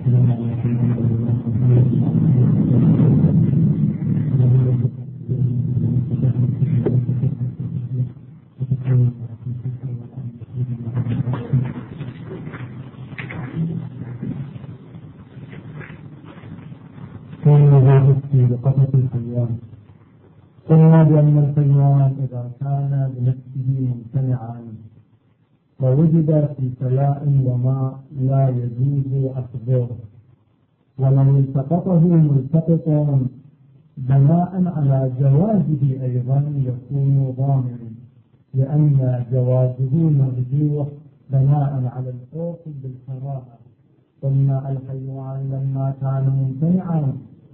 بقصة الحيوان. قلنا بأن الحيوان إذا كان بنفسه ممتنعا ووجد في سلاء وماء لا يجوز أخذه، ولو التقطه ملتقط بناء على جوازه أيضا يكون ضامنا، لأن جوازه مرجوح بناء على الخوف بالكراهة. قلنا الحيوان لما كان ممتنعا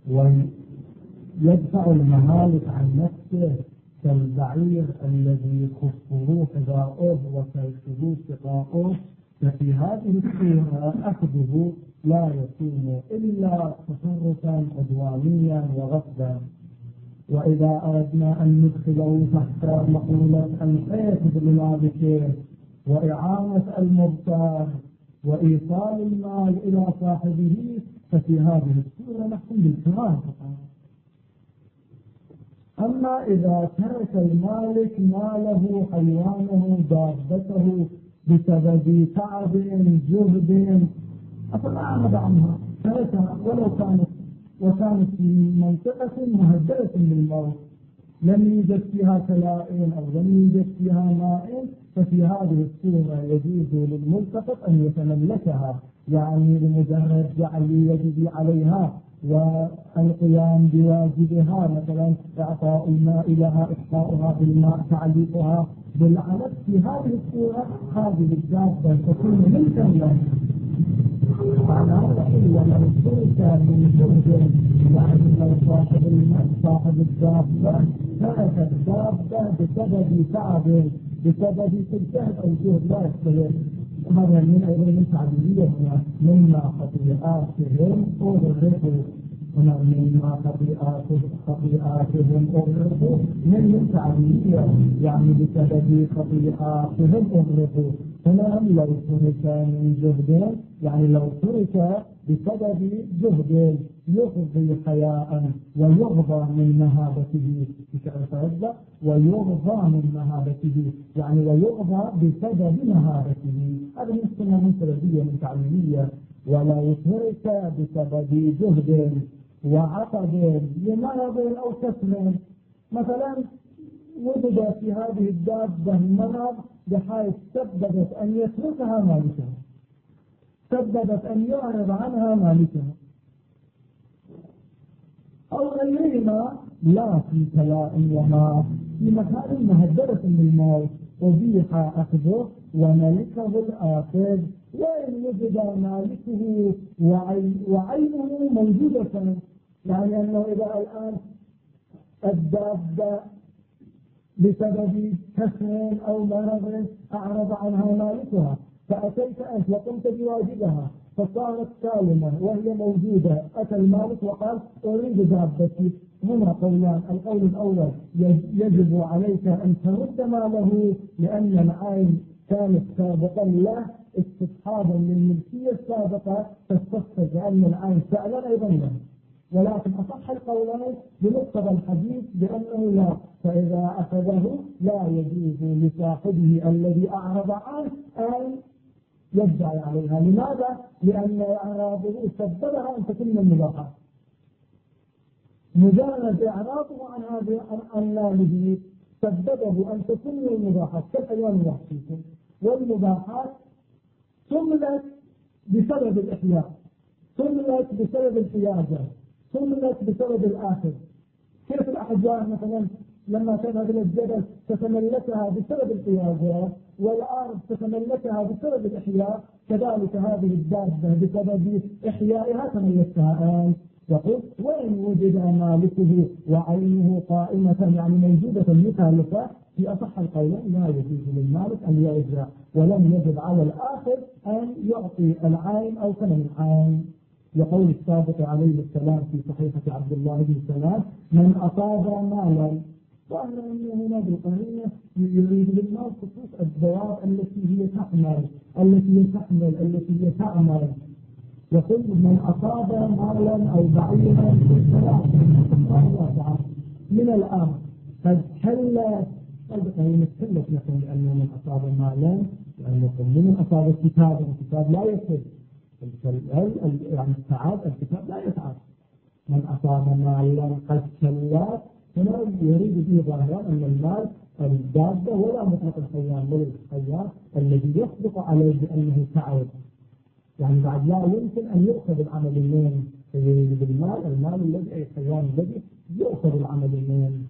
ويدفع المهالك عن نفسه كالبعير الذي خفه حذاؤه وكالخبز سقاؤه، ففي هذه الصورة أخذه لا يكون إلا تصرفا عدوانيا وغصبا. وإذا أردنا أن ندخله تحت مقولة الحيث بالمالكه وإعانة المضطر وإيصال المال إلى صاحبه، ففي هذه الصورة نحكم بالكراهة فقط. أما إذا ترك المالك ماله حيوانه دابته بسبب تعب جهد أفلا عنها تركها وكانت في منطقة مهدئة بالموت، لم يوجد فيها كلائم أو لم يوجد فيها ماء، ففي هذه الصورة يجوز للملتقط أن يتملكها، يعني بمجرد جعل يده عليها والقيام بواجبها، مثلا إعطاء الماء لها، إسقاؤها بالماء، تعليقها بالعلف. في هذه الصورة هذه الدابة تكون ملكا له. معناها إلا لو ترك من جهد، يعني لو صاحب الدابة ترك الدابة بسبب تعب، بسبب الجهد أو جهد لا يستطيع، هذا من أيضا من تعبيرية مما خطيئاتهم أغرقوا، هنا مما خطيئاتهم أغرقوا من تعبيرية، يعني بسبب خطيئاتهم أغرقوا. هنا لو ترك من جهد، يعني لو ترك بسبب جهد يغضي حياء ويغضى من مهابته، ويغضى من مهابته، يعني ويغضى بسبب مهابته. هذا نسمى من سببية من تعليمية. ولو ترك بسبب جهد وعقد لمرض أو كسر، مثلا وجد في هذه الدابة مرض بحيث سببت أن يتركها مالكها، سببت أن يعرض عنها مالكها أو غيرهما، لا في كلاء وما في مكان مهدرة بالموت، أبيح أخذه وملكه الآخر، وإن وجد مالكه وعينه موجودة، يعني أنه إذا الآن الدابة بسبب كسر أو مرض أعرض عنها مالكها، فأتيت أنت وقمت بواجبها فصارت سالمة وهي موجودة، أتى المالك وقال أريد دابتي. هنا قولان: القول الأول يجب عليك أن ترد ماله، لأن العين كانت سابقا له استصحابا للملكية السابقة، فاستخرج أن العين فعلا أيضا له. ولكن أصح القولين بمقتضى الحديث بأنه لا، فإذا أخذه لا يجوز لصاحبه الذي أعرض عنه أن يدعي عليها. لماذا؟ لأن إعراضه سببها أن تكون من المباحات. مجرد إعراضه عن ماله سببه أن تكون من المباحات كالحيوان الوحشي. والمباحات ثملت بسبب الإحياء، ثملت بسبب الحياجة، ثملت بسبب الآخر. كيف الأحجار مثلا لما تذهب إلى الجبل تتملكها بسبب الحياجة، والأرض تتملكها بسبب الإحياء، كذلك هذه الدابة بسبب إحيائها تملكها أنت. يقول: وإن وجد مالكه وعينه قائمة، يعني موجودة مثالة، في أصح القولين لا يجوز للمالك أن يرجع، ولم يجب على الآخر أن يعطي العين أو ثمن العين. يقول الصادق عليه السلام في صحيحة عبد الله بن سلام: من أصاب مالا، وأن هنا بالقرينة يريد للناس خصوص الدواب التي هي تحمل، التي هي تعمل، يقول من أصاب مالا أو بعيرا من الأرض قد حل قد حلت لكم لأنه من أصاب مالا، لأنكم من أصاب الكتاب، الكتاب لا يحل يعني السعاد الكتاب لا يسعد. من أصاب مالا قد حلت هنا يريد به ظاهرا أن المال الدابة ولا مطلق الحيوان بل الحيوان الذي يصدق عليه بأنه تعب، يعني بعد لا يمكن أن يؤخذ العمل منين يريد بالمال المال الذي أي الحيوان الذي يؤخذ العمل منين.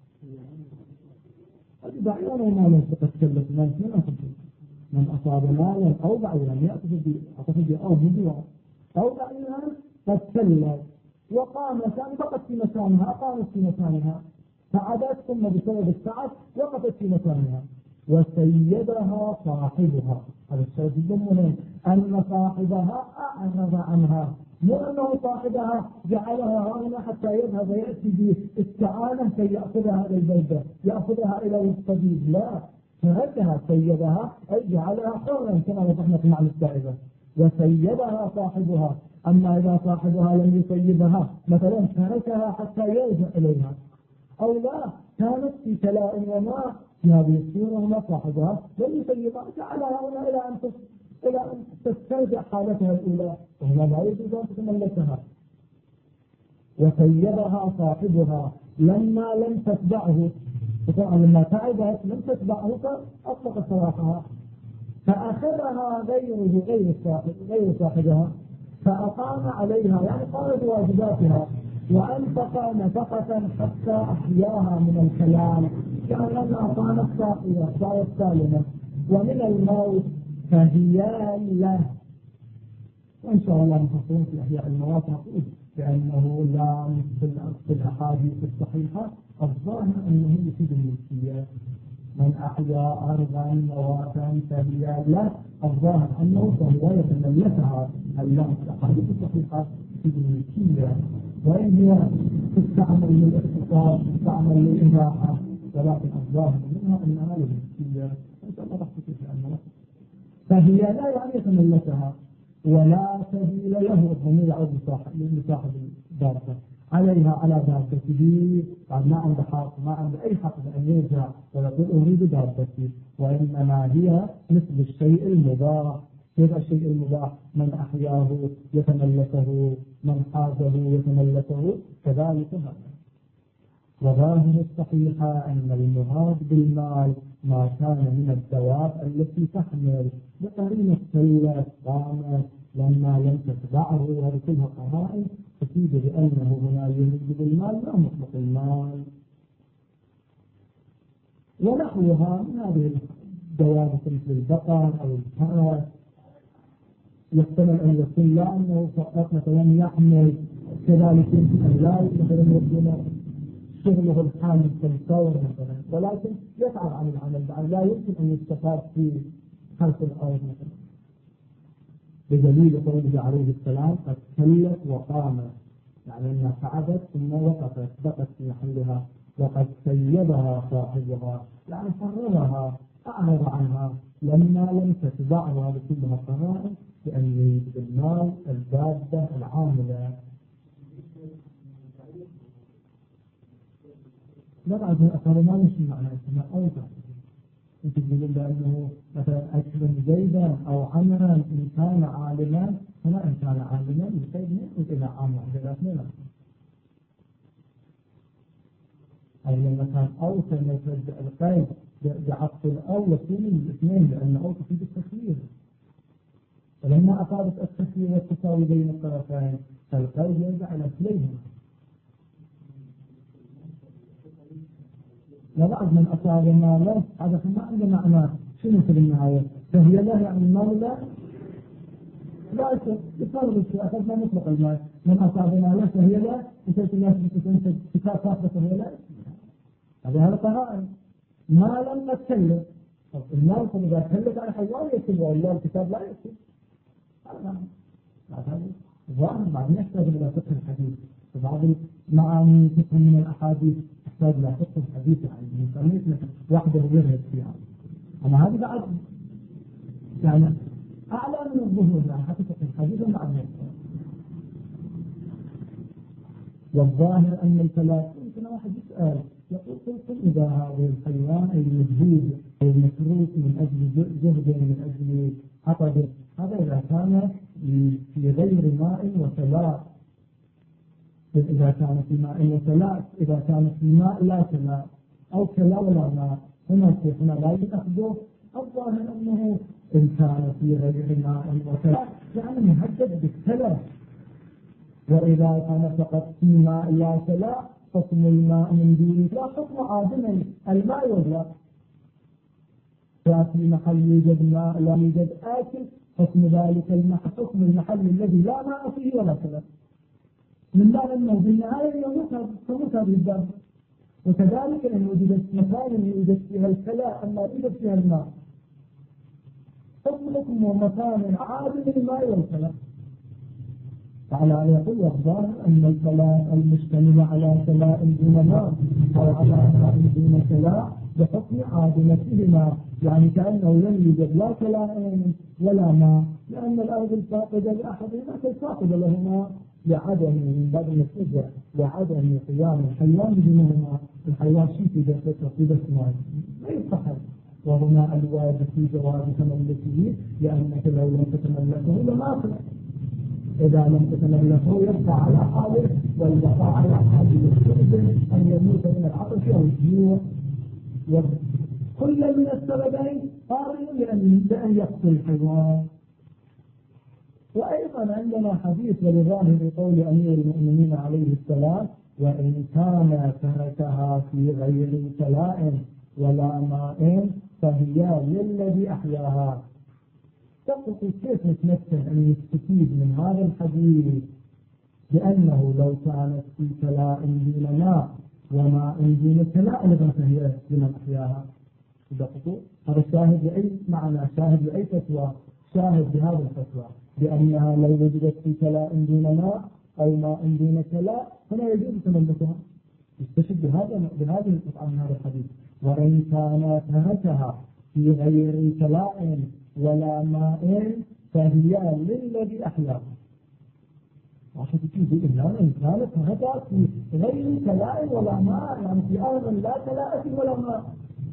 هذه بعيرا وما قد حلت من أصاب مالا أو بعيرا يأخذ أو مدوى أو بعيرا قد حلت وقام كان بقت في مكانها، قامت في مكانها فعدت ثم بسبب التعب وقفت في مكانها وسيدها صاحبها. هذا الشيء جدا مهم، أن صاحبها أعرض عنها، مو أنه صاحبها جعلها هنا حتى يذهب يأتي باستعانة كي يأخذها إلى البلدة يأخذها إلى الطبيب، لا، تركها سيدها أي جعلها حرا كما وضحنا في معنى السائبة. وسيدها صاحبها، أما إذا صاحبها لم يسيبها مثلا تركها حتى يرجع إليها أو لا كانت في كلاء وماء في هذه الصورة وما صاحبها لم يسيبها جعلها هنا إلى أن تسترجع حالتها الأولى، وهنا لا يجوز أن تتملكها. وسيبها صاحبها لما لم تتبعه، طبعا لما تعبت لم تتبعه فأطلق سراحها، فأخذها غير صاحبها فأقام عليها يعني قام بواجباتها وأنفق نفقة حتى أحياها من الكلام كأنها كانت صاحية صارت سالمة، ومن الموت فهي له. وإن شاء الله نحصل في أحياء الموات نقول بأنه لا في الأحاديث الصحيحة الظاهر أنه يفيد الملكية. من أحيا أرضا مواتا فهي له، الظاهر أنه فهو يتملكها. الأحاديث الصحيحة في الملكية، وإن هي تستعمل للاختصاص تستعمل للإباحة، ولكن الظاهر منها أنها للملكية. إن شاء الله تحدث في أنها فهي لا يعني يتملكها ولا سبيل له. الضمير يعود لصاحب الدابة عليها على دابته، ما عند حق ما عند أي حق أن يرجع ويقول أريد دابتي، وإنما هي مثل الشيء المباح. كيف الشيء المباح؟ من أحياه يتملكه، من حازه يتملكه، كذلك هذا. وظاهر الصحيحة أن المراد بالمال ما كان من الدواب التي تحمل بقرينة سلة قامت لما لم تتبعه، وهذه كلها قرائن تفيد بأنه هنا يريد بالمال لا مطلق المال. ونحوها من هذه الدواب مثل البقر أو الفرس يحتمل أن يكون لا أنه فقط مثلا يحمل، كذلك يمكن أن لا مثلا يكون شغله الحالي كالثور مثلا، ولكن يتعب عن العمل بعد لا يمكن أن يستفاد في خلق الأرض مثلا، بدليل قوله عليه السلام قد كلت وقامت، يعني أنها تعبت ثم وقفت بقت في محلها. وقد سيبها صاحبها يعني حررها أعرض عنها لما لم تتبعها. هذه كلها قرائن بأن يريد بالمال الدابة العاملة. لا بعد من أثار ما مش معنى اسمها أوضح. أنت تقول بأنه مثلا أكرم زيدا أو عمرا إن كان عالما، هنا إن كان عالما يصير يأخذ إلى عام واحدة لا. أي لما كان أوصل يترجع القيد بعطف الأول يكون الاثنين، لأن أوصل في التخيير، ولما أصابت التخيير والتساوي بين الطرفين فالقيد يرجع إلى كليهما. وبعد من أصاب ماله هذا ما عنده معنى شنو في النهاية؟ فهي لا يعني المال لا يفرق في أخذنا مطلق المال. من أصاب ماله فهي لا وشيء الناس بتنسج كتاب فاصلة فهي لا، هذا قرائن. ما لم نتكلم المال فإذا تكلت على حيوان يكتب والله الكتاب لا يكتب. هذا ظاهر بعد يحتاج إلى فقه الحديث، فبعض معاني فقه من الأحاديث تحتاج إلى فقه الحديث، يعني يسميك وحده يرهب فيها. أما هذه بعد يعني أعلى من الظهور، يعني حتى فقه الحديث بعد والظاهر أن الفلاسفة يمكن واحد يسأل يقول كيف إذا هذا الحيوان المجهود المتروك من أجل جهد من أجل عطب، هذا إذا كان في غير ماء وسلاء، إذا كان في ماء وسلاء، إذا كان في ماء لا سلاء أو سلاء ولا ماء، هنا لا يأخذه. الظاهر أنه إن كان في غير ماء وسلاء يعني مهدد بالتلف، وإذا كان فقط في ماء لا سلاء حكم الماء من دونه لا حكم عادم الماء والماء. ففي محل يوجد ماء لا يوجد آكل حكم ذلك المحل حكم المحل الذي لا ماء فيه ولا سلاء، من باب أنه في النهاية تموت هذه الدابة. وكذلك إن وجدت مكان يوجد فيها السلاء أما يوجد فيها الماء حكم مكان عادم الماء والسلاء. على أن يقول الظاهر أن السلاء المشتمل على سلاء دون ماء أو على ماء دون سلاء بحكم عادمتهما، يعني كأنه لم يوجد لا سلاء ولا ماء، لأن الأرض الفاقدة لأحدهما كالفاقدة لهما لعدم من باب النتيجة لعدم قيام الحيوان بدونهما. الحيوان شيء في بس ماء لا يستحق، وهنا الواجب في جواز تملكه، لأنك لو لم تتملكه لما أخلق. إذا لم تتملكه يبقى على حاله، والبقاء على حاله يستلزم أن يموت من العطش أو الجوع، وكل من السببين قارن لأن يقتل الحيوان. وأيضا عندنا حديث ولظاهر قول أمير المؤمنين عليه السلام: وإن كان تركها في غير سلاء ولا ماء فهي للذي أحياها. تقول كيف نتمثل أن نستفيد من هذا الحديث بأنه لو كانت في سلاء دون ماء وماء دون سلاء لما فهي لمن أحياها؟ هذا الشاهد لأي معنى؟ شاهد لأي فتوى؟ شاهد بهذا الفتوى بأنها لو وجدت في سلاء دون ماء أو ماء دون سلاء فلا يجوز تملكها. يستشهد بهذه القطعة من هذا الحديث: وإن كان تركها في غير سلاء ولا ماء فهي للذي أحياها. عشان تجيب إلا إن كانت تركها في غير سلاء ولا ماء، يعني في أرض لا سلاء ولا ماء،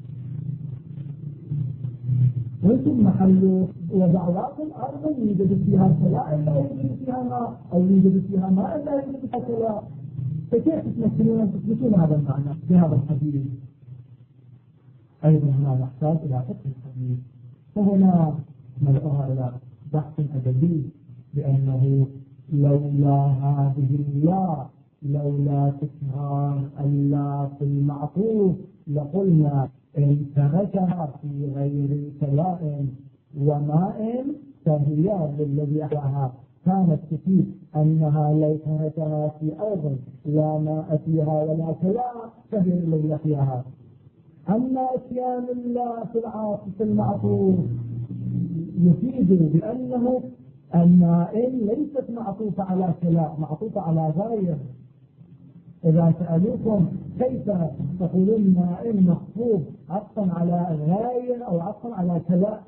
ويكون محل وضعواكم أرضا يوجد فيها سلاء لا يوجد فيها ماء، أو يوجد فيها ماء لا يوجد فيها سلاء، فكيف تثبتون هذا المعنى في هذا الحديث؟ أيضا هنا نحتاج إلى فقه الحديث، فهنا نلقاها إلى بحث أدبي بأنه لولا هذه اللا، لولا تكرار اللا في المعطوف لقلنا إن تركها في غير سلاء وماء فهي للذي أحياها. كانت تفيد أنها لو تركها في أرض لا ماء فيها ولا سلاء فهي للذي أحياها. أما إتيان الله في المعطوف يفيد بأنه الماء ليست معطوفة على سلاء، معطوفة على غاية. إذا سألوكم كيف تقولون ماء مخفوض عطفا على غاية أو عطفا على سلاء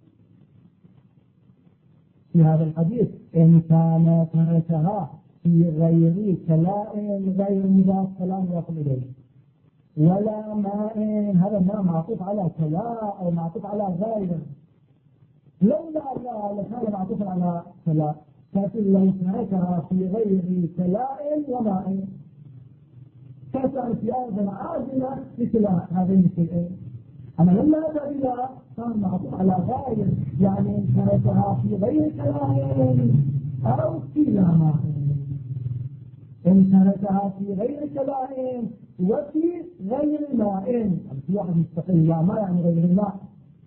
في هذا الحديث: إن كان تركها في غير سلاء غير مضاف سلاء مضاف إليه ولا ماء، هذا الماء معطوف على سلاء أو معطوف على غاية. لولا الله لكان معطوفا على سلاء، لكن لو تركها في غير سلاء وماء كان في أرض عادلة لسلاء هذين الشيئين. أما لما أتى بلا كان معطوف على غاية، يعني إن تركها في غير سلاء أو في لا ماء، إن تركها في غير سلاء وفي غير ماء، يعني في واحد مستقل لا ماء يعني غير الماء،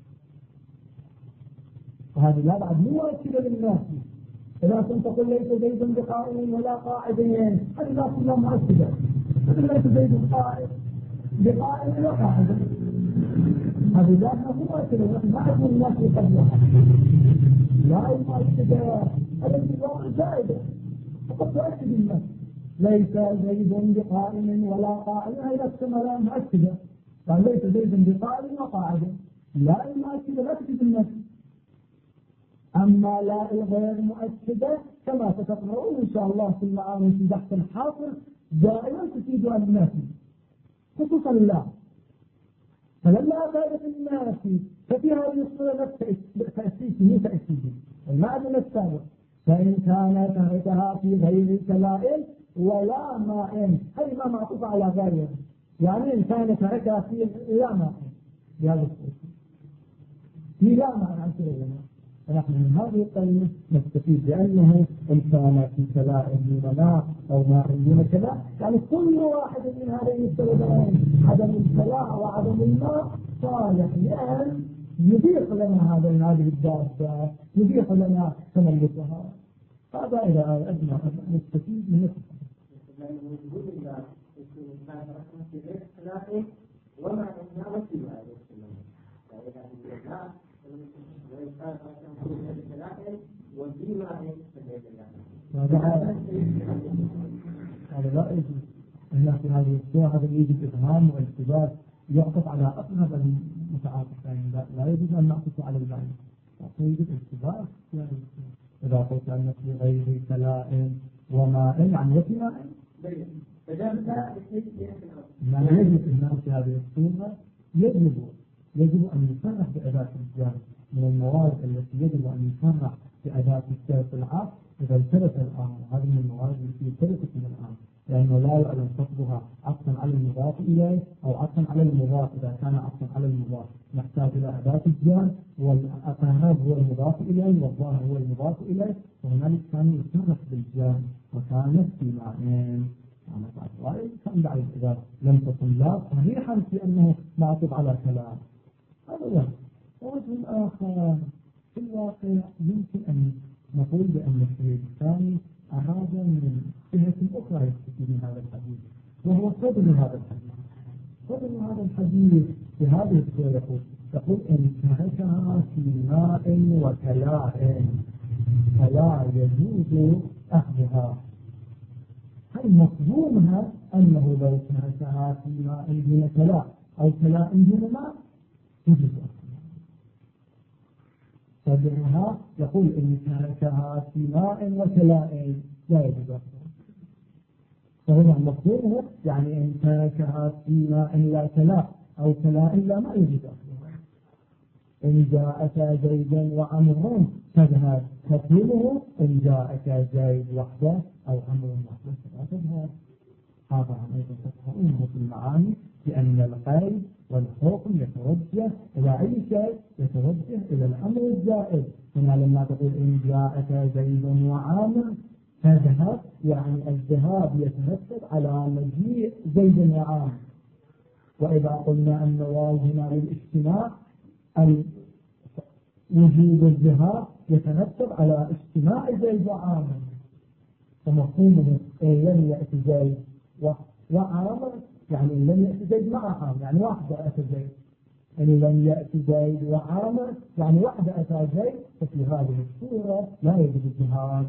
وهذه لا بعد مؤكدة للناس. إذا كنت تقول ليس زيد بقائم ولا قاعدين، هذه لا كلها مؤكدة. ليس زيد بقائم ولا قاعد، هذه لا مؤكدة، ما عندنا الناس يقبلها لا مؤكدة، هذا الجواب زائدة فقد تؤكد الناس. ليس زيد بقائم ولا قاعد، هذه لا لا مؤكدة، قال ليس زيد بقائم وقاعد، لا المؤكدة لا تفيد الناس. أما لا الغير مؤكدة كما ستقرؤون إن شاء الله في المعاني في بحث الحاصل دائما تفيد النافي خصوصا لا. فلما أفادت النافي ففي هذه الصورة نفس تأسيسه تأسيسه المعنى السابق. فإن كان تركها في غير كلائم ولا ماء، هذه ما معطوف على غيره، يعني إن كان تركها في لا ماء بهذا الصورة في لا ماء عن كلمة. فنحن من هذه القرية نستفيد بأنه إن كان في كلائم دون ماء أو ماء دون كلاء، يعني كل واحد من هذين السببين عدم الكلاء وعدم الماء صالح لأن يضيق لنا هذه الدابة، يضيق لنا تملكها. هذا إذا أردنا نستفيد من نفسه. وما أنها وسيلة هذا لا يجوز. هنا في هذه الصورة هذا يجب إفهام والتباس يعطف على أقرب المتعاطفين، لا يجوز أن نعطف على البعيد، يجب التباس. إذا قلت أن في غير كلاء وماء يعني وفي ماء ما يجب الناس في هذه الصورة يجب أن يصرح بأداة الجر من الموارد التي يجب أن يصرح بأداة الجر في العقد إذا الترك الآن. هذه من الموارد التي تركت من الآن، لأنه لا يعلم خطبها عقدا على المضاف إليه أو عقدا على المضاف. إذا كان عقدا على المضاف نحتاج إلى أداة الجر، والأقرب هو المضاف إليه والظاهر هو المضاف إليه، وهنالك كان يصرح بالجر وكانت في معنى كان بعد إذا لم تكن لا صريحا في أنه معطوف على كلام. هذا وجه آخر في الواقع يمكن أن نقول بأن الشيء الثاني أراد من جهة أخرى يستفيد من هذا الحديث، وهو صدر هذا الحديث. صدر هذا الحديث في هذه الصورة يقول إن تركها في ماء وكلاء فلا يجوز أخذها. هل مفهومها أنه لو تركها في ماء دون كلاء أو كلاء دون ماء يجوز أخذها؟ صدرها يقول إن تركها في ماء وكلاء لا يجوز أخذها. فهنا مفهومه يعني إن تركها في ماء لا كلاء أو كلاء لا ما يجوز أخذها. إن جاءك زيد وعمر تذهب، تفهمه إن جاءك زيد وحده أو عمر وحده لا تذهب. هذا أيضا تفهمه في المعاني بأن القيد والحكم يتوجه إلى أي شيء، يتوجه إلى الأمر الزائد. هنا لما تقول إن جاءك زيد وعامر تذهب، يعني الذهاب يترتب على مجيء زيد وعامر. وإذا قلنا أن واو هنا للاجتماع، وجود الذهاب يترتب على اجتماع زيد وعامر، فمفهومه إن لم يأتي زيد وعامر يعني إن لم يأتي زيد مع عامر يعني واحدة أتى زيد، إن لم يأتي زيد وعامر يعني واحدة أتى زيد. ففي هذه الصورة لا يجب الذهاب.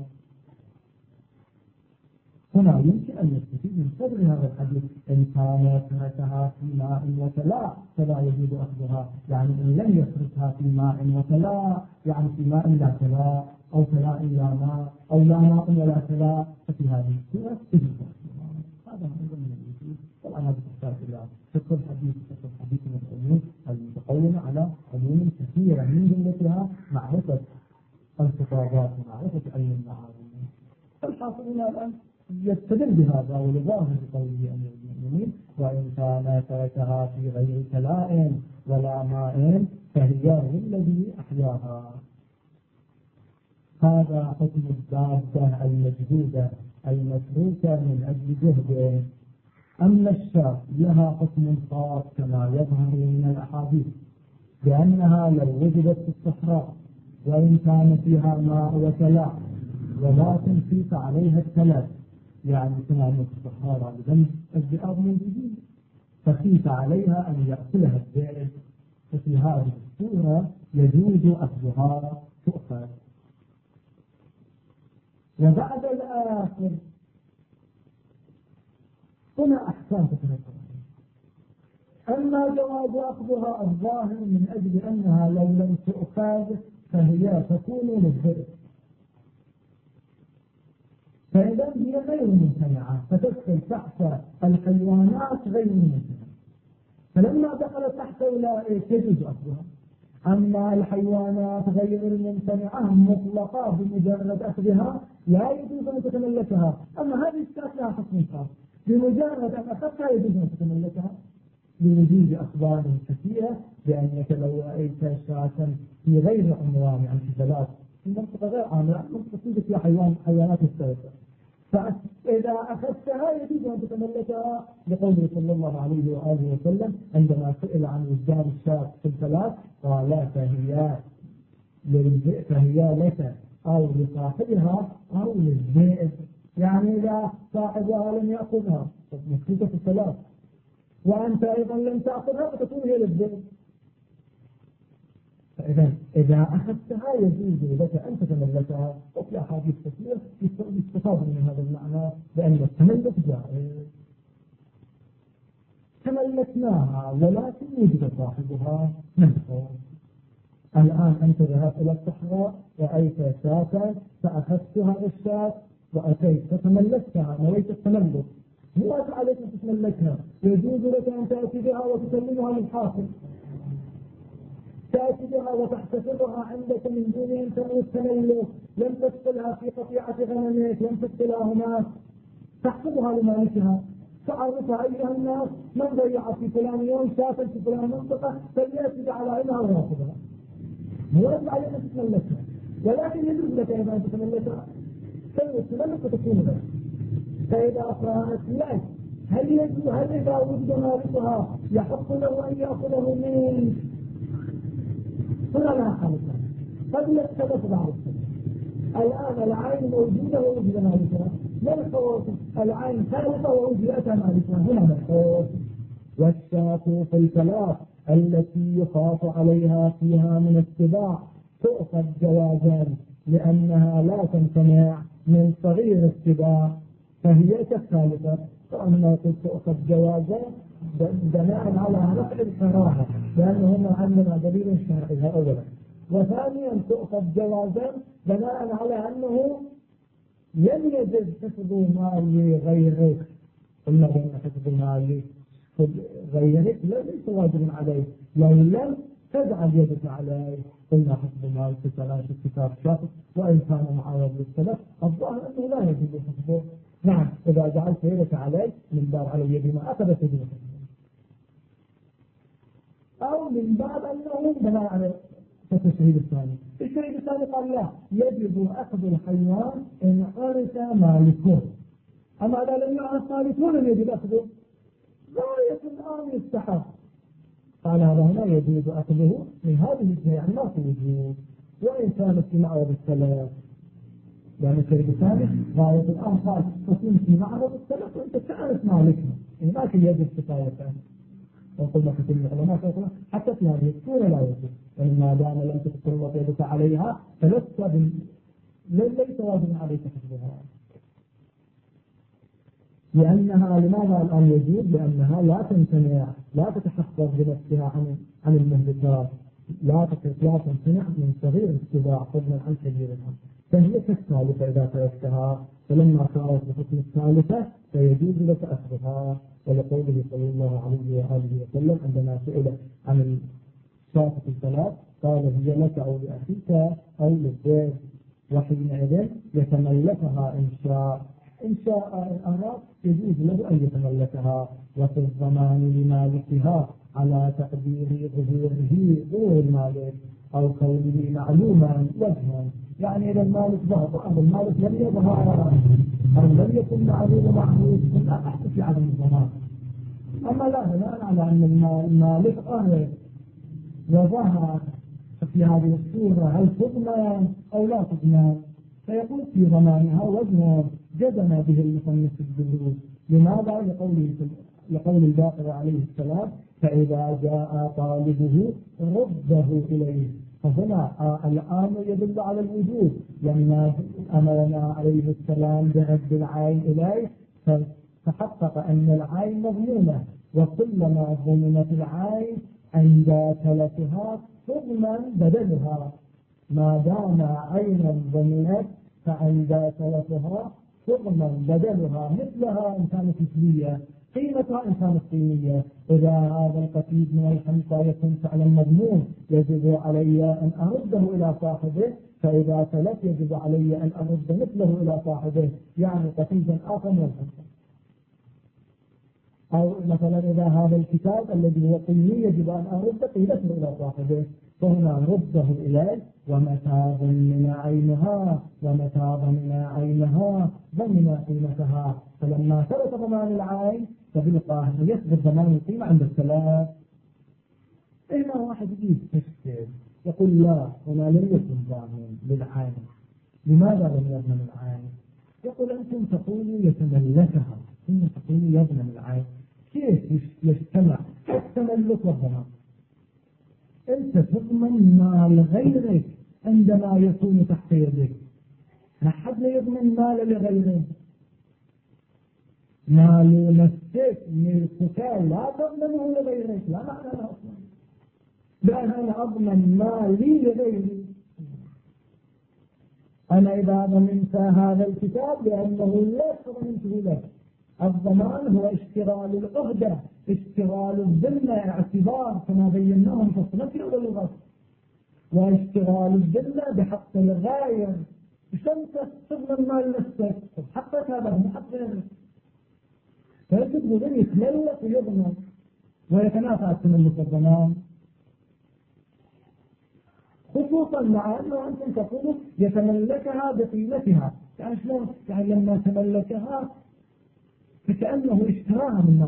هنا يمكن أن يستفيد من صدر هذا الحديث إن كان تركها في ماء وكلاء فلا يجوز أخذها، يعني إن لم يتركها في ماء وكلاء يعني في ماء لا كلاء أو كلاء لا ماء أو لا ماء ولا كلاء، ففي هذه الصورة تجوز أخذها. هذا أيضا من الوجود. طبعا هذا تحتاج إلى فقه الحديث من العلوم المتقومة على علوم كثيرة من جملتها معرفة الخطابات ومعرفة علم المعاني. فالحاصل هنا الآن يستدل بهذا ولظاهر قوله أمير المؤمنين وإن كان تركها في غير كلاء ولا ماء فهي الذي أحياها. هذا حكم الدابة المجهودة المتروكة من أجل جهد. أما الشاة لها حكم خاص كما يظهر من الأحاديث بأنها لو وجدت في الصحراء وإن كان فيها ماء وكلاء ولكن فيك عليها الثلاث، يعني كما في الصحراء لذلك الذئاب موجودين فخيف عليها أن يأكلها الذئب، ففي هذه الصورة يجوز أخذها تؤخذ. وبعد الآخر هنا أحكام تترتب. أما جواز أخذها الظاهر من أجل أنها لو لم تؤخذ فهي تكون للذئب، فإذا هي غير ممتنعة فتدخل تحت الحيوانات غير ممتنعة، فلما دخلت تحت أولئك يجوز أخذها. أما الحيوانات غير الممتنعة مطلقة بمجرد أخذها لا يجوز أن تتملكها. أما هذه الشاة لها حكم خاص، بمجرد أن أخذتها يجوز أن تتملكها لوجود أخبار كثيرة بأنك لو رأيت شاة في غير عنوان عن حفلات في منطقة غير عامة، منطقة توجد فيها حيوانات مختلفة، فإذا أخذتها يجوز أن تتملكها، لقوله صلى الله عليه وآله وسلم عندما سئل عن وجدان الشاة في الثلاث قال فهي لك أو لصاحبها أو للذئب، يعني إذا صاحبها لم يأخذها مخصوصة في الثلاث وأنت أيضا لم تأخذها فتكون هي للذئب. فإذا إذا أخذتها يجوز لك أن تتملكها، وفي أحاديث كثيرة يستفاد من هذا المعنى بأن التملك جائز. تملكناها ولكن وجد صاحبها نفسه. الآن أنت ذهبت إلى الصحراء رأيت شاة فأخذتها الشاة وأتيت فتملكتها، نويت التملك، مو عليك أن تتملكها، يجوز لك أن تأتي بها وتسلمها للحاكم، تأتي بها وتحتفظها عندك من دون أن تموت تملك، لم تدخلها في قطيعة غنمك، لم تدخلها هناك، تحفظها لمالكها، تعرفها أيها الناس من ضيع في فلان يوم شاة في فلان منطقة فليأتي على عينها ويأخذها، مو عليك أن تتملكها، ولكن يجوز لك أيضا أن تتملكها، تتملك وتكون لك. فإذا كانت لك هل إذا وجد مالكها يحق له أن يأخذه منك؟ هنا لا حالة قد يختلف بعض السنة. الآن العين موجودة ووجد مالكها، لا الخوف العين ثالثة ووجدت مالكها، هنا الخوف. والشاة في الثلاث التي يخاف عليها فيها من السباع تؤخذ جوازا لأنها لا تمتنع من صغير السباع فهي كالثالثة، فأنا تؤخذ جوازا بناء على رفع الكراهة لأنه هنا عندنا دليل شرعي أولا، وثانيا تؤخذ جوازا بناء على أنه لم يجد حفظ مال غيرك، قلنا بأن حفظ مال غيرك ليس واجب عليه، لو لم تجعل يدك عليه قلنا حفظ مال في ثلاث كتاب شخص وإن كان معارض للسلف الظاهر أنه لا يجب حفظه. نعم إذا جعلت يدك عليه من باب على اليد ما أخذت يده، أو من باب أنه بناء على التشهيد الثاني. التشهيد الثاني قال لا يجب أخذ الحيوان إن عرف مالكه، أما إذا لم يعرف مالكه لم يجب أخذه، غاية الآن يستحق. قال هذا هنا يجوز أخذه من هذه الجهة، يعني ما في وجود وإن كانت في معرض السلف، يعني الشيء الثاني غاية الآن قال تكون في معرض السلف وأنت تعرف مالكها، يعني ما في يجب كفاية. وقلنا كثير من العلماء حتى في هذه الصورة لا يجب، يعني ما دام لم تتسلط يدك عليها ليس واجب عليك حفظها، لأنها لماذا الآن يجب؟ لأنها لا تمتنع، لا تتحفظ بنفسها عن المهلكات، لا تمتنع من صغير السباع فضلا عن كبيرها، فهي كالثالثة إذا تركتها، فلما صارت بحكم الثالثة فيجوز لك أخذها. ولقوله صلى الله عليه وآله وسلم عندما سئل عن الشاة الثلاث قال هي لك أو لأخيك أو للذئب، وحينئذ يتملكها إن شاء أراد يجوز له أن يتملكها، وفي الضمان لمالكها على تقدير ظهور المالك أو كونه معلوما وجها، يعني إذا المالك ظهر أو المالك لم يظهر أو لم يكن معلوم معلوم لا تحت في عدم الضمان. أما لا بناء على أن المالك وظهر في هذه الصورة هل تضمن أو لا تضمن، فيقول في ضمانها وزن جزم به المصنف الجلوس. لماذا؟ لقول الباقر عليه السلام فإذا جاء طالبه رده إليه، فهنا الآمر يدل على الوجود، لما أمرنا عليه السلام برد العين إليه فحقق أن العين مضمونة، وكلما ضمنت العين عند تلفها تضمن بدلها، ما دام عينا ضمنت فعند تلفها تضمن بدلها مثلها إن كانت مثلية، قيمتها إن كانت قيمية. إذا هذا القتيل من الحنطة يكون فعلا مضمون يجب علي أن أرده إلى صاحبه، فإذا تلف يجب علي أن أرد مثله إلى صاحبه، يعني قتيلا آخر من الحنطة. أو مثلا إذا هذا الكتاب الذي هو قيمي يجب أن أرد قيمته إلى صاحبه، فهنا رده إليه ومتى ضمن عينها ضمن قيمتها. فلما ثبت ضمان العين فبالقاه يثبت ضمان القيمة عند الثلاث. هنا واحد يجي يستفسر يقول لا، هنا لم يكن ضامن للعين. لماذا لم يضمن العين؟ يقول أنتم تقولوا يتملكها، ثم تقولوا يضمن العين. كيف يجتمع التملك والضمان؟ أنت تضمن مال غيرك عندما يكون تحت يدك، لا حد يضمن مال لغيره. مال نفسك ملكك لا تضمنه لغيرك، لا معنى له أصلا. لأن أنا أضمن مالي لغيري. أنا إذا ضمنت هذا الكتاب لأنه لا ضمنته لك. الضمان هو اشتغال العهدة، اشتغال الذمة، اعتبار كما بيناه مفصلا في أول الغرب، واشتغال الذمة بحق الغاير. شلون تضمن مال نفسك؟ حقك هذا مو حق غيرك. فيجب أن يتملك ويضمن ويتنافى التملك والضمان، خصوصا مع أنه أنتم تقولوا يتملكها بقيمتها. يعني شلون؟ يعني لما تملكها فكأنه اشتراها من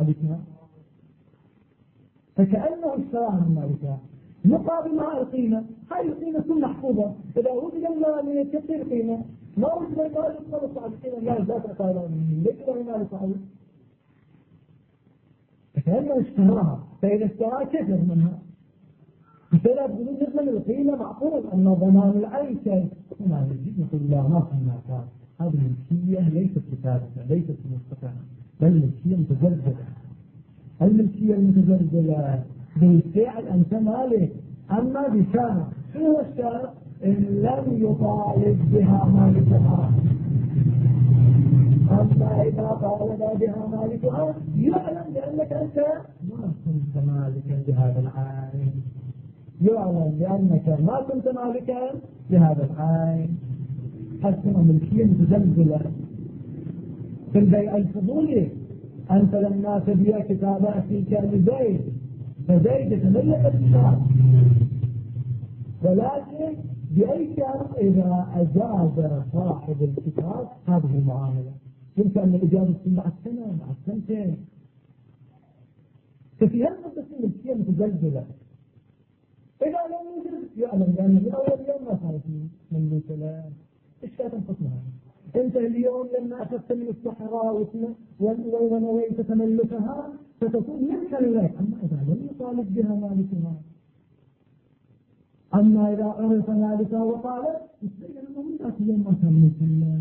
مالكها، مقابل مع القيمة. هاي القيمة تكون محفوظة، إذا وجد المال تصير قيمة، ما وجد المال يخلص على القيمة، لا ذات قائلة ليس له مال صحيح، فكأنه اشتراها. فإذا اشتراها كيف يضمنها؟ فلا تقولون نضمن القيمة معقول أن ضمان العين شيء. هنا يجب نقول لا، ما فهمنا هذا. هذه الملكية ليست بثابتة، ليست مستقرة، بل ملكية متزلزلة. الملكية المتزلزلة بالفعل أنت مالك، أما بشرط. شنو هو الشرط؟ إن لم يطالب بها مالكها. أما إذا طالب بها مالكها يعلم بأنك أنت ما كنت مالكا بهذا العين، يعلم بأنك ما كنت مالكا بهذا العين. حسنا ملكية متزلزلة. في البيع الفضولي أنت لما تبيع كتاب أخيك لزيد فزيد يتملك الكتاب، ولكن بأي شرط؟ إذا أجاز صاحب الكتاب هذه المعاملة. يمكن أن الإجابة تكون مع السنة مع السنتين. ففي هالمدة الملكية متزلزلة. إذا لم يوجد يعلم بأن من أول يوم ما صارت من له. إيش تنقصها؟ أنت اليوم لما أخذت من الصحراء ونويت تملكها فتكون ملكا لك، أما إذا لم يطالب بها مالكها، أما إذا عرف مالكها وطالب يستطيع أنه من ذات اليوم ما تملك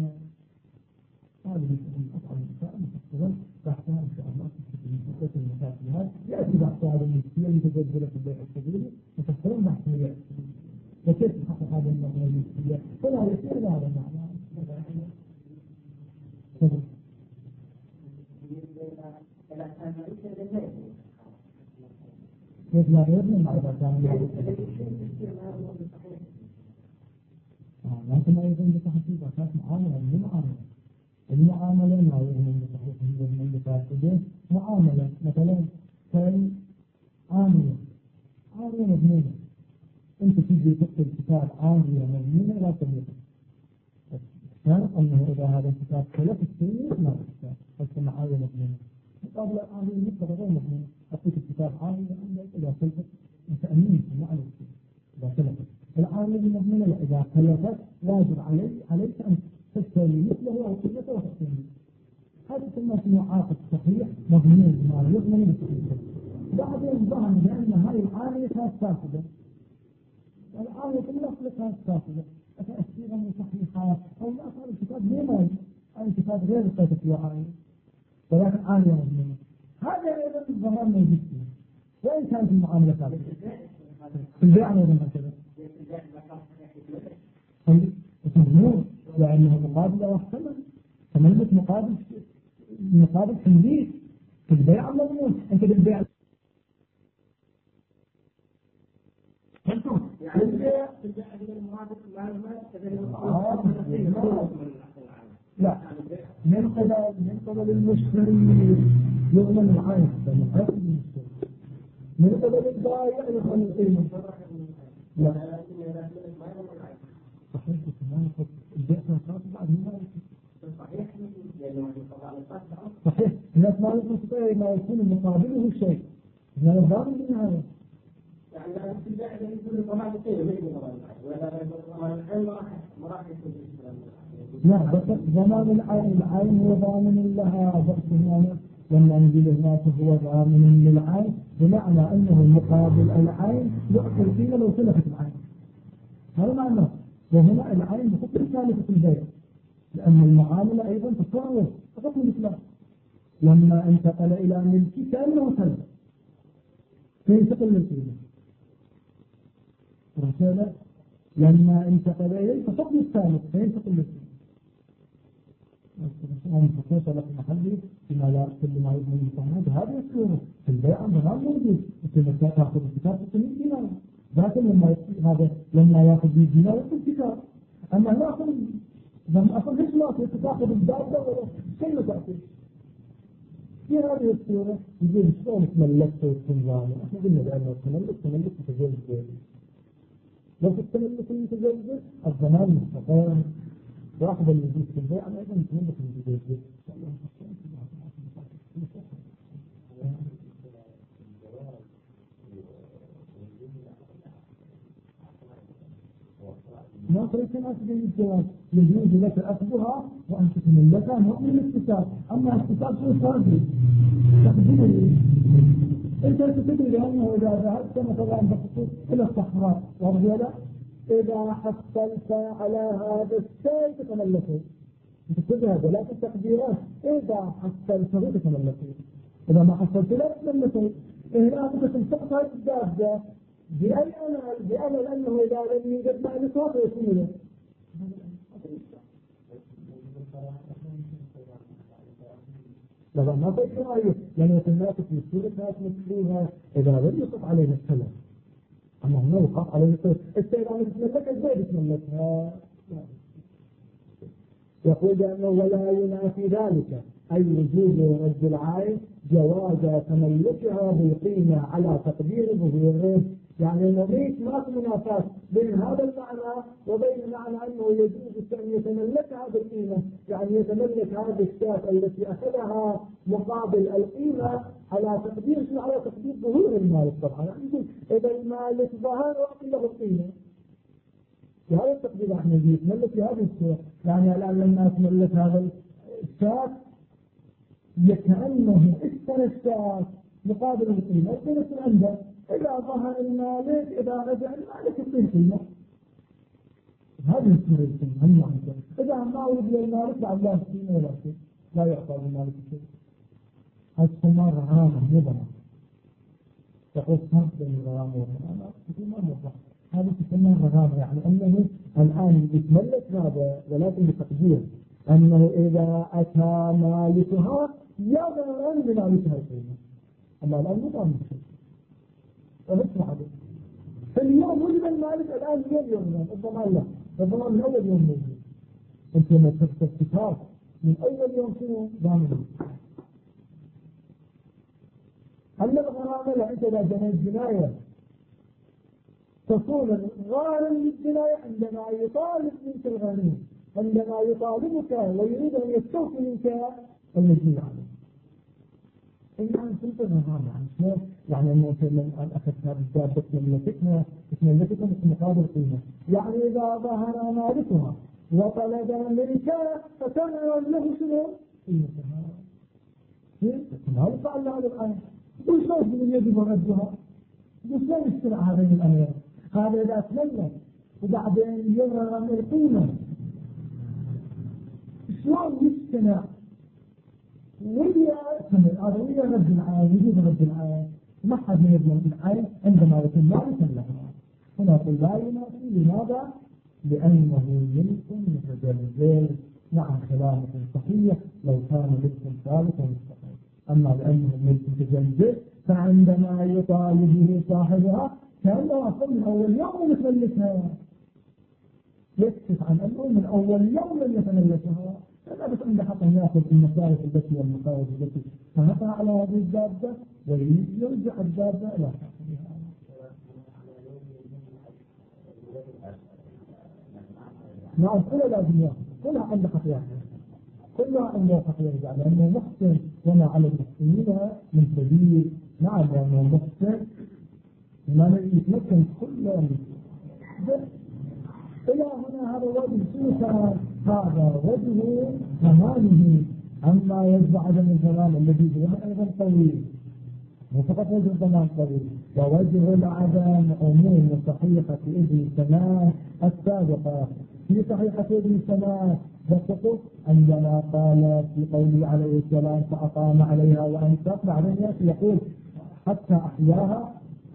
هذه الأطعمة مفصلا بحثها إن شاء الله في المفاتيحات. يأتي بحث هذا الملكية المتجذرة في البيع السبيلي مفصلا بحثها يأتي. فكيف تحقق هذا المعنى الملكية؟ فلا يصير هذا المعنى. كيف لا يضمن إذا كان لكن أيضا بتحقيق أساس معاملة من المعاملة ما يضمن بتحقيق من بفاسده معاملة. مثلا عاملة مضمونة، أنت تيجي تكتب كتاب عاملة مضمونة لا تملكه، شرط أنه إذا هذا الكتاب تلف السنين ما الكتاب حتى معاملة مضمونة. مقابل العاملة المطلقة غير مضمونة، أعطيك الكتاب عاملة عندك إذا تلفت أنت أمين في معنى إذا تلفت. العاملة المضمونة لا، إذا تلفت واجب عليك أن تشتري مثله أو قيمته وتقيمه. هذا تسمى عاقد صحيح مضمون ما يضمن بالتحقيق. بعدين ظهر بأن هذه العاملة كانت فاسدة، العاملة الأصل كانت فاسدة، أتأثيرا من صحيحات أو لا صار الكتاب مو مالي، الكتاب غير الصيفة في عامل ولكن عاملة مضمونة. هذا أيضا الضمان موجود فيه وإن كانت المعاملة فاسدة. في البيع أيضا هكذا مضمون لأنه مقابلة واحتمل. تملك مقابل تمليك في البيع مضمون. أنت بالبيع يعني البيع المرافق لا من قبل المشتري يضمن العين من قبل البائع يضمن القيمة. لا صحيح البيع خاص بعد صحيح الناس ما يستطيع ما يكون مقابله شيء من الضامن بالنهاية. يعني لا تبدأ أن يكون طبعا قيمة ليس طبعا العين ما راح يكون لا بس ضمان العين هو ضامن لها بس لما نقول الناس هو ضامن للعين بمعنى أنه مقابل العين يعطي القيمة لو سلفت العين. هذا معناه. وهنا العين بخصوص ثالثة البيع لأن المعاملة أيضا تتطور فقط من الإسلام لما انتقل إلى ملكي كأنه سلف فينتقل للقيمة. رسالة لما انتقل إليه فقط الثالث فينتقل للقيمة. أنا خصوصا لك محلي فيما لا كل ما يبني المصنعات هذه الصورة في البيع ضمان موجود. أنت تأخذ الكتاب 600 دينار لكن لما يأخذ بالدينار يأخذ الكتاب. أما نأخذ لما أخذ ليش ما تأخذ الدابة ولا شيء ما تأخذ في هذه الصورة يقول شلون تملكت وتنظامي. احنا قلنا بأنه تملك متجزئ. لو التملك المتجزئ الضمان مستقر وأفضل الوجود في البيع أنا أيضا تملك المتجزئ. ما قلت الناس بالجواز يجوز لك أخذها وأنت تملكها مؤمن الاكتساب. أما الاكتساب شو صادق تقديري أنت تدري لأنه إذا ذهبت مثلا بخصوص إلى الصحراء ورجلا إذا حصلت على هذا الشيء تتملكه أنت تذهب لكن تقديرات إذا حصلته تتملكه إذا ما حصلت لا تتملكه. هنا أنت تنفق هذه الدابة بأمل أنه إذا لم يوجد مالكها فيكون له. لا ما في رأيه لأن الناس في السورة ناس مثلوها إذا لم يقف عليها السلام. أما هنا يقف عليها السلام يتملكها إزاي يتملكها. يقول بأنه ولا ينافي ذلك أي وجود رد العين جواز تملكها بالقيمة على تقدير ظهوره. يعني المبيت ما في منافاة بين هذا المعنى وبين معنى أنه يجوز أن يتملكها بالقيمة. يعني يتملك هذه الشاة التي أخذها مقابل القيمة على تقدير ظهور المالك طبعا. يعني يقول إذا المالك ظهر وأعطي له القيمة في هذا التقدير احنا يتملك في هذه الصورة. يعني الآن لما أتملك هذا الشاة يكأنه اشترى الشاة مقابل القيمة القيمة عنده. إذا ظهر المالك إذا رجع المالك يصير قيمة. هذه الصورة هم عنده. إذا ما وجد المالك بعد لا قيمة ولا شيء لا يعطى المالك شيء. هذا استمر رهانة مضمة. تقول فرق بين الغرامة والرهانة ما موضح. هذا تسمى الرهانة يعني أنه الآن يتملك هذا ولكن بتقدير أنه إذا أتى مالكها يضمن بمالكها القيمة. أما الآن مو ضامن شيء. فنسمع هذا اليوم وجد المالك الآن يوم الضمان لا الضمان من أول يوم موجود. أنت لما تفتح الكتاب من أول يوم شنو ضامن. أما الغرامة لا أنت إذا جنيت جناية تصون غارا للجناية عندما يطالب منك الغني عندما يطالبك ويريد أن يستوفي منك المجني عليه. إنها كنت الرهانة عن شنو يعني أنه من أخذت هذه الدابة تملكتها مقابل قيمة. يعني إذا ظهر مالكها وطلب منك فتنعر له شنو قيمتها. هذا فعل هذا الآن وشلون من يجب ردها وشلون يشترع هذين الآيات. هذا إذا أتملك وبعدين يظهر من القيمة شلون يشترع هذا ويا رد العين وجود رد العين ما حد يضمن العين عندما يكون مالكا لها. هنا لا ينافي. لماذا؟ لأنه ملك متجزئ نعم كلامك صحيح لو كان ملك ثابت ومستقيم، أما لأنه ملك متجدد فعندما يطالب به صاحبها كأنه أصلا من أول يوم يتملكها، يكشف عن أنه من أول يوم لم يتملكها، لا بس عنده حق أن يأخذ المصارف التي والمصارف التي فنقع على هذه الدابة ويرجع الدابة إلى صاحبها. نعم كلها لازم يأخذ، كلها عنده حق يأخذ، كلها عنده حق يرجع لأنه محسن وما على المحسنين من سبيل. نعم لأنه محسن ما يتمكن كل إلى هنا هذا وجه سوسة، هذا وجه زمانه. أما يجب عدم الزمان الذي هو أيضا طويل، مو فقط وجه الزمان طويل، ووجه العدم عموم صحيحة ابن سنان السابقة. في صحيحة ابن سنان بسقط عندما قال في قوله عليه السلام فأقام عليها وأنفق، بعدين يأتي يقول حتى أحياها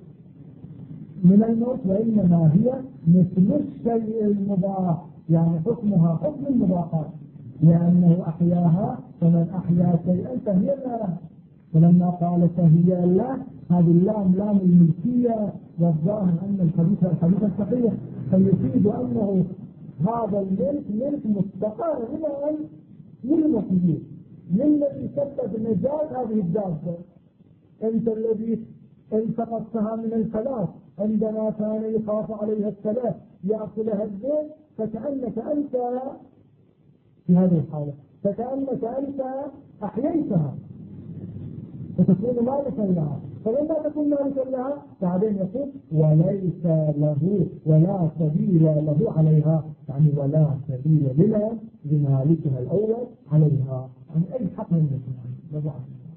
من الموت، وإنما هي مثل الشيء المباح، يعني حكمها حكم المباحات، لأنه أحياها فمن أحيا شيئا فهي له. فلما قال فهي له هذه اللام لام الملكية، والظاهر أن الحديث الصحيح فيفيد أنه هذا الملك ملك مستقر من المسلمين، من الذي سبب نجاة هذه الدابة. أنت الذي التقطتها من الفلاس عندما كان يخاف عليها الثلاث يأكلها الذئب، فكأنك أنت في هذه الحالة فكأنك أنت أحييتها فتكون مالكا لها. فلما تكون مالكا لها بعدين يقول وليس له ولا سبيل له عليها، يعني ولا سبيل لمالكها الأول عليها، يعني أي حق من المسلمين.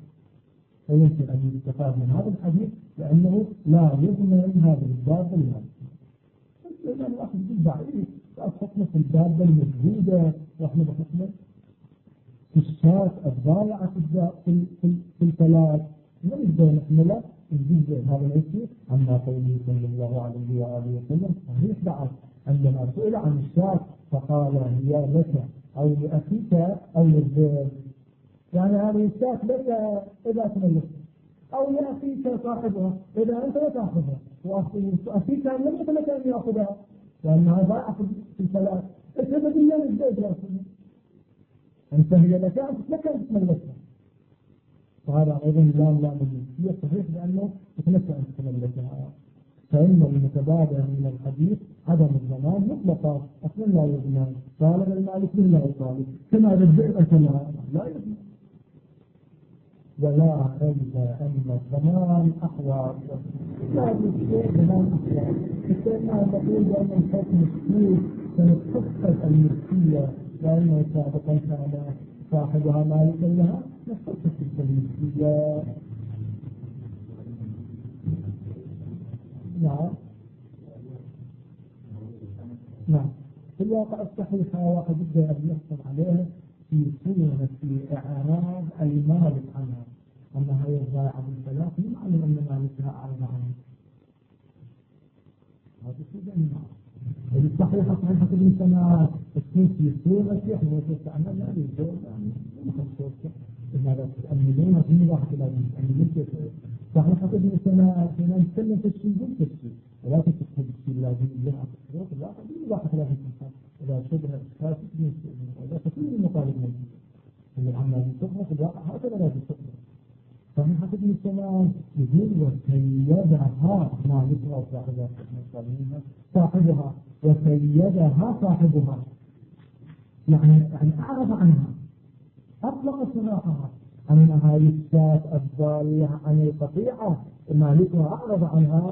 فيمكن أن يستفاد من هذا الحديث لأنه لا يضمن هذه الدابة لمالكها. لأن الأخذ بالبعيد حكمه في الدابة الموجودة، وإحنا بحكمه في الشاة الضائعة في الثلاث، نقدر نحمله الجزء هذا الشيء. أما قوله صلى الله عليه وآله وسلم صحيح بعد عندما سئل عن الشاة فقال هي لك أو لأخيك أو للذئب، يعني هذه الشاة لك إذا تملكت، أو لأخيك صاحبها إذا أنت لا تأخذها، وأخيك لم يكن لك أن يأخذها لأنها ضائعة في الثلاث. السببية للذئب يأخذها، أنت هي لك أن تتملكها، وهذا أيضا لام الملكية صحيح لأنه يتمكن أن تتملكها. فإن المتبادر من الحديث عدم الزمان مطلقا أصلا لا يضمن، طالب المالك لا يطالب كما الذئب لا يضمن. ولا ريب أن الزمان أحوال، لا يوجد زمان أحوال، فإنها تقول بأن الحكم السيء سنتخصص الملكية لأنه سابقا كان صاحبها مالكا لها، نتخصص الملكية. نعم في الواقع الصحيح واحد يبدأ أن يحصل عليها في صورة في إعراض المالك عنها، أنها هي الضائعة بالثلاث من معلوم أن مالكها أعرض عنها. هذا شيء جميل. الصحيحة صحيحة ابن سنان تكون في صورة يحمل وتستعمل هذه الدول يعني مخصوص لماذا تأملون في مضاحة الأجل أملين صحيحة ابن سنان فينا نتكلم في الشيء بالتشكيل ولكن تكون الشيء لازم لها أخذ لا قد مضاحة الأجل إذا شبه إسكاس وإذا تكون المطالب موجودة اللي عمال تخرج في الواقع هكذا لازم تخرج. صحيحة ابن سنان يقول وسيدها مالكها صاحبها وسيدها صاحبها، يعني أعرض عنها، أطلق سراحها، أنها الشاة الضالة عن القطيعة مالكها أعرض عنها.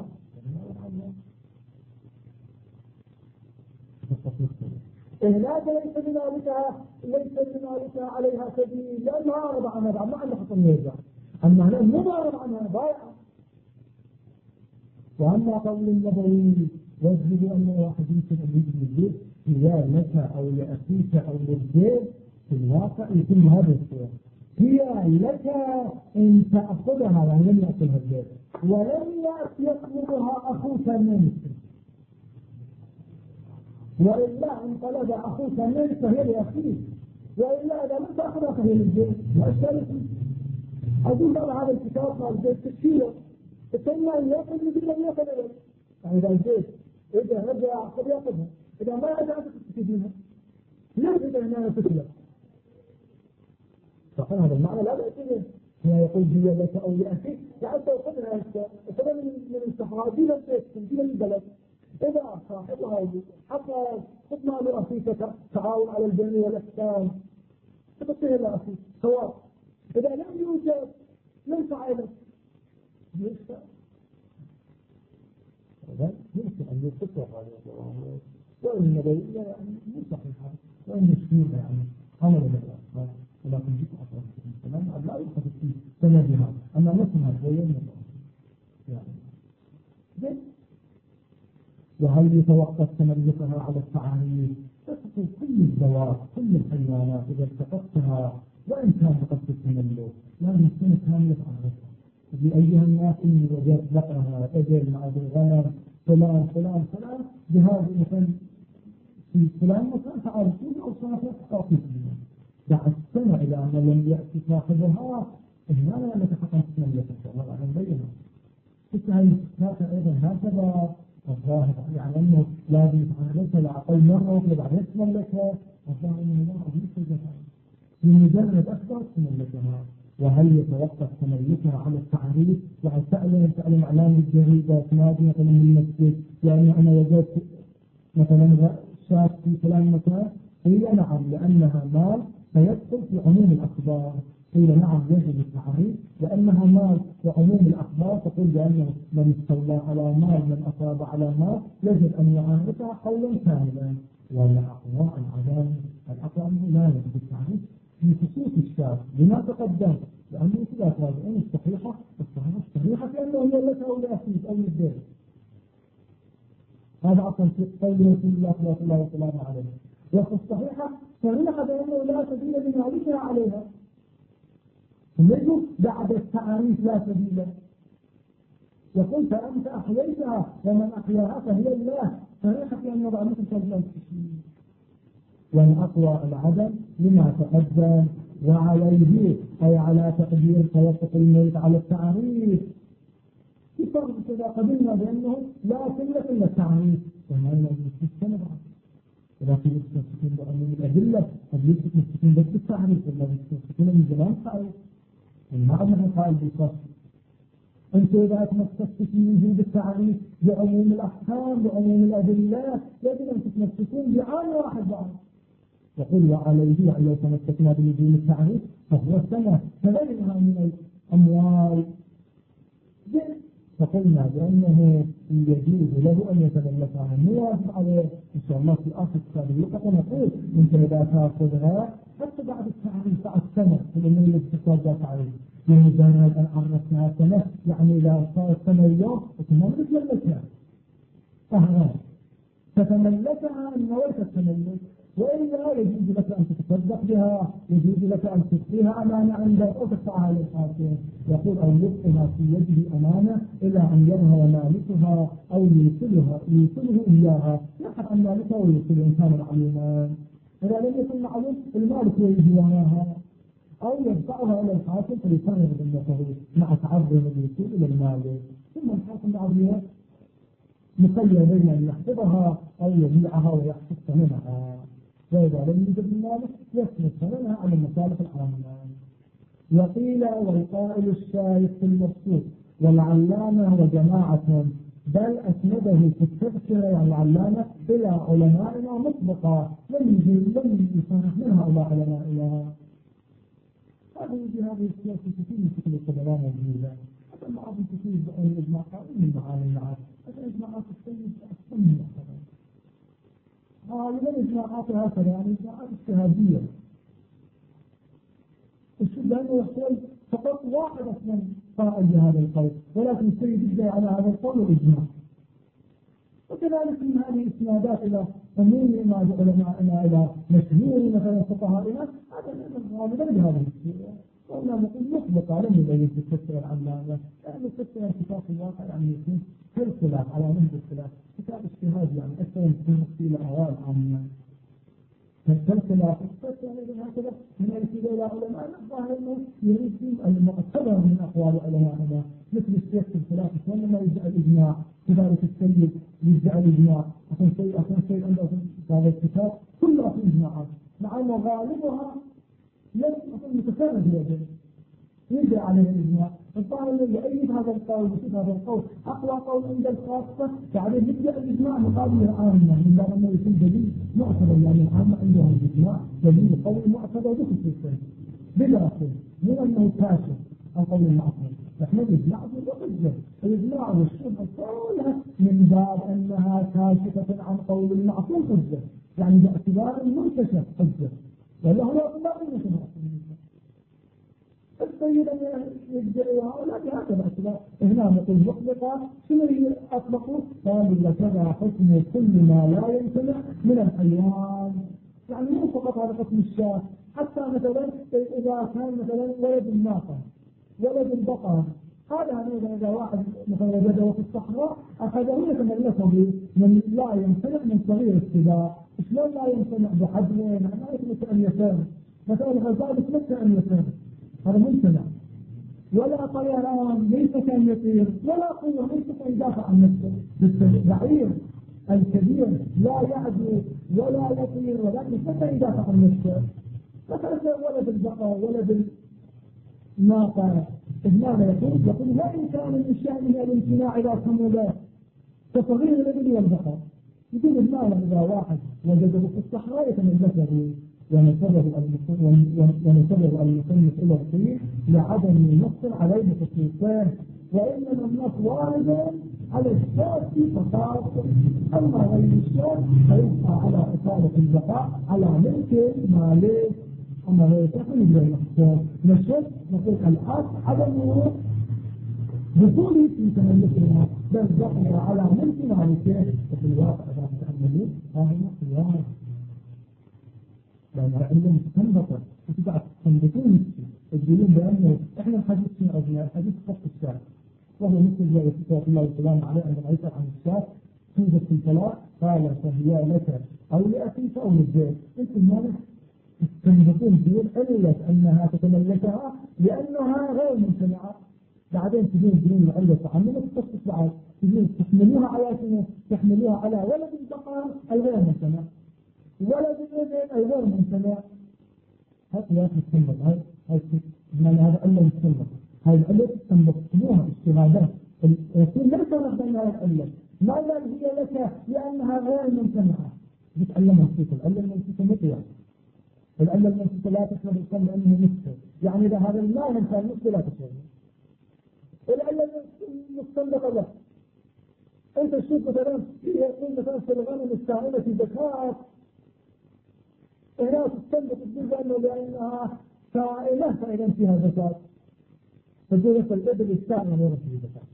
إهلاك ليس لمالكها عليها سبيل لأنها أعرض عنها بعد ما عندها حكم يرجع، أما هنا مو أعرض عنها ضائعة. وأما قول النبوي يجب أن واحد يمكن أن يجب البيت هي لك أو لأخيك أو للبيت، في الواقع يتم هذا الصورة هي لك إن تأخذها يعني لم يأكلها البيت ولم يطلبها أخوك منك، وإلا إن طلب أخوك منك فهي لأخيك وإلا إذا لم تأخذها فهي للزيت لا إشكال فيه. أقول على هذا الكتاب مع الزيت تكفيره الثاني أن يأخذ مثل لم يأخذ إليه. يعني إذا الزيت إذا رجع قد يأخذها، إذا ما رجع تستفيد منها. ليش إذا هنا تسلم؟ فقال هذا المعنى لا بأس به. هنا يقول هي لك أو لأخيك يعني تأخذها أخذها من الصحراء دين البيت دين البلد. إذا صاحبها حتى خذ مع لأخيك تعاون على البر والإحسان تبقيه لأخيك سواء. إذا لم يوجد لن فعله يشفى. إذا يمكن أن يستطيع هذا وإن النبي يعني مو صحيحة وإن يشفيها يعني عمل بالأخبار ولكن جيت أصلا السلام لا يؤخذ في سندها أما نسمها وين يعني وهل يتوقف تملكها على التعامل؟ تسقط كل الذوات كل الحيوانات إذا التقطتها وإن كان قد تتملك لا يمكن كاملة عرفها. بأيها الناس إني وجدت بقرها أجل مع الغنم فلان بهذا مثلا في فلان مكان تعرفون أو صنفات تقاطيك بعد سنة إلى أن لم يأتي تأخذها إننا لا نتحقق تملكها إن شاء الله على بينها. هي أيضا هكذا الظاهر يعني أنه لازم يتعرفها لأقل مرة وبعدين تملكها. الظاهر أنه لا أبيك بمجرد أكبر تملكها. وهل يتوقف تملكها على التعريف؟ يعني تعلم إعلام الجريدة تنادي مثلا من المسجد يعني أنا وجدت مثلا شاك في فلان مكان قيل نعم لأنها مال فيدخل في عموم الأخبار. قيل نعم يجب التعريف لأنها مال وعموم الأخبار تقول بأنه من استولى على مال من أصاب على مال يجب أن يعرفها قولا كاملا. والأقوى الأقوى لا يجب التعريف في خصوص الشاك لما تقدم لأنه إذا تراجعون الصحيحة لأنه هي لك أو لأخيك أو للدين. هذا أصلا في قول رسول الله صلى الله عليه وسلم. وفي الصحيحة صريحة بأنه لا سبيل لمالكها عليها. ثم بعد التعريف لا سبيل. يقول فأنت أحييتها ومن أحياها فهي الله. صريحة بأن يضع مثل كلمة والأقوى العدم لما تقدم وعليه أي على تقدير توقف الملك على التعريف. يفرق كذا قبلنا بأنه لا تملك إلا التعريف وما يجب السنة بعد. إذا في يستفيدون بأنه الأدلة قد يستفيدون بس بالتعريف ولا يستفيدون من زمان تعريف المعنى قائل بالفصل. أنت إذا تمسكت في وجود التعريف بعموم الأحكام بعموم الأدلة يجب أن تتمسكون بعام واحد بعد. يقول وعليه لو تمسكنا بوجود التعريف فهو السنة فغيرها من الأموال. فقلنا بأنه يجوز له أن يتملكها مواجب عليه إن شاء الله في آخر كتاب اللقطة نقول أنت إذا تأخذها حتى بعد التعريف بعد سنة لأنه الاقتصاد ذات تعريف بمجرد أن عرفناها سنة يعني إذا صارت سنة اليوم وكنا نتملكها فهنا تتملكها أن نويت التملك وإلا يجوز لك أن تتصدق بها يجوز لك أن تخفيها أمانة عندك أو تدفعها للحاكم. يقول أو يبقيها في يده أمانة إلى أن يظهر مالكها أو يوصله إياها يبحث عن مالكها ويوصله إن كان معلوما. إذا لم يكن معلوم المالك يجي وراها أو يدفعها إلى الحاكم فيصنع ذمته مع تعرض الوصول إلى المالك ثم الحاكم بعد مخير بين أن يحفظها أو يبيعها ويحفظ ثمنها. وإذا لم يوجد المالك يسند ثمنها على المصالح العامة. وقيل والقائل الشايخ في المبسوط والعلامة وجماعة بل أسنده في التذكرة يعني العلامة إلى علمائنا مسبقا لم يصرح منها إلى علمائنا. هذه السياسة كثير من كتب الطبران والجيزة حتى بعض كثير بأن الإجماع قائم من معاني المعاد حتى إجماعات السيد أحسن من الأخرى. غالبا إجماعات هكذا يعني إجماعات اجتهادية. الشد أنه يحصل فقط واحد أصلا قائل بهذا القول ولكن السيد يبدأ على هذا القول والإجماع. وكذلك من هذه الإسنادات إلى عموم علمائنا إلى مشهور مثلا فقهائنا هذا غالبا بهذه السيرة. وأنا نقول مسبقا لم يبين في التفسير العلامة يعني التفسير كتاب الواقع يعني يكون في الخلاف على نهج الخلاف كتاب اجتهاد يعني أكثر من تفصيل أهوال عامة. فالخلاف يعني هكذا من الكتاب إلى علماء الظاهر أنه يريد المعتبر من أقوال علمائنا مثل الشيخ في الخلاف وإنما يدعي الإجماع كذلك السيد يدعي الإجماع عشان سيد عنده هذا الكتاب كلها في إجماعات مع أن غالبها لم يكن متفرد بيده يرجع عليه الإجماع الظاهر أنه يؤيد هذا القول ويشوف هذا القول أقوى قول عند الخاصة فعليه يبدأ الإجماع مقابل العامة من باب أنه يكون دليل معتبر يعني العامة عندهم الإجماع دليل قول معتبر بخصوصه بلا شيء من أنه كاشف عن قول المعتبر نحن الإجماع بالحجة الإجماع والشبهة كلها من باب أنها كاشفة عن قول المعصوم حجة يعني باعتبار المنتشر حجة ولا هو باعتبار المنتشر السيد أن يبدأ هؤلاء بهذا الاعتبار هنا نقول مطلقا شنو أطلقوا قال لكذا حكم كل ما لا يمتنع من الحيوان يعني مو فقط هذا حكم الشاة حتى مثلا إذا كان مثلا ولد الناقة ولد البقر هذا إذا واحد مثلا وجده في الصحراء أخذه يتملكه من لا يمتنع من صغير السباع شلون لا يمتنع بحجمه ما يمتنع أن يسير مثلا الغزال يتمتع أن يسير هذا ممتنع ولا طيران ليس كان يطير ولا قوة ليس كان يدافع عن نفسه بالبعير الكبير لا يعدو ولا يطير ولكن ليس كان يدافع عن نفسه مثلا ولد البقر ولد الناقة ماذا يقول لا إمكان من شأنه الامتناع إذا كمل كصغير الإبل والبقر يقول المال إذا واحد وجده في الصحراء يتملكه ونسبه المصنف إلى الصيح لعدم النص عليه بخصوصين وإنما النص وارد على الشاة فقط أما غير الشاة فيبقى على إطالة البقاء على ملك مالك أما غير تقل إلى الأحسان نشد نقول الأصل عدم بطولي في تملكها بل بقي على ملك مالك وفي الواقع إذا تأملوا هذا خيار لأن العلم مستنبطة وتبعث تنبطون الدليل بأنه إحنا الحديث من أجل الحديث خط الشاة وهو مثل جاء صلى الله عليه وسلم عليه عندما يسأل عن الشاة توجد في الفلاح قال فهي لك أو لأخيك أو للزيت أنت المالك تنبطون بدون علة أنها تتملكها لأنها غير ممتنعة بعدين تجون العلة تعملها تخصص بعد تجون تحملوها على شنو؟ تحملوها على ولد البقر الغير ممتنع ولد الابن الغير ممتنع هذا قياس مستنبط هاي بمعنى هذا علة مستنبط هاي العلة تستنبطوها اجتهادات الرسول ليس ربنا العلة ماذا هي لك لأنها غير ممتنعة بتعلم منصوصة العلة المنصوصة مطيعة العلة المنصوصة لا تشمل القلب لأنه نصف يعني إذا هذا لا ينفع النصف لا تشمل العلة المستنبطة له أنت تشوف مثلا يقول مثلا في الغنم السائلة في زكاة هنا تستنبط الجزء لأنها سائلة فإذا فيها زكاة فجرس الإبل السائلة لا يرى فيه زكاة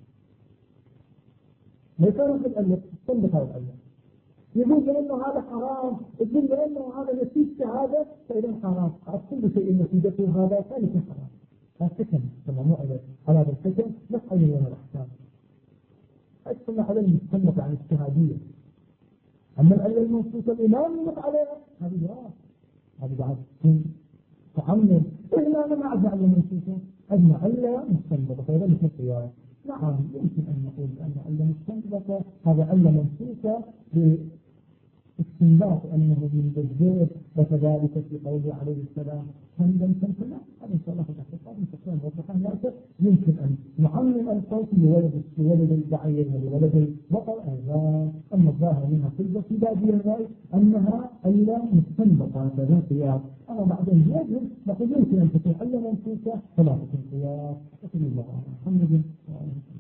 ما يفرق الألف تستنبط هذا الألف يقول لأنه هذا حرام يقول لأنه هذا نتيجة هذا فإذا حرام كل شيء نتيجته هذا ثالث حرام هذا كما مو على هذا الحكم نفعل من الأحكام أكثر على المستنبط عن اجتهادية أما العلة المنصوصة الإمام ينط عليها هذه لا هذه بعد تعمل إلا أنا ما أعزع علة منصوصة أجمع علة مستنبطة فإذا مثل القياس نعم يمكن أن نقول أن علة مستنبطة هذا علة منصوصة باستنباط أنه من الزيت وكذلك في قوله عليه السلام حمدا تنفنا هذا إن شاء الله في الاحتفاظ من تقسيم وضحان يأتي يمكن أن نعمم الصوت لولد البعير ولولد البقر أيضا أما الظاهر منها في بادية الرأي أنها ألا مستنبطة فذا قياس أما بعدين يجب نقول يمكن أن تكون ألا منصوصة فلا تكون قياس وكل الله الحمد لله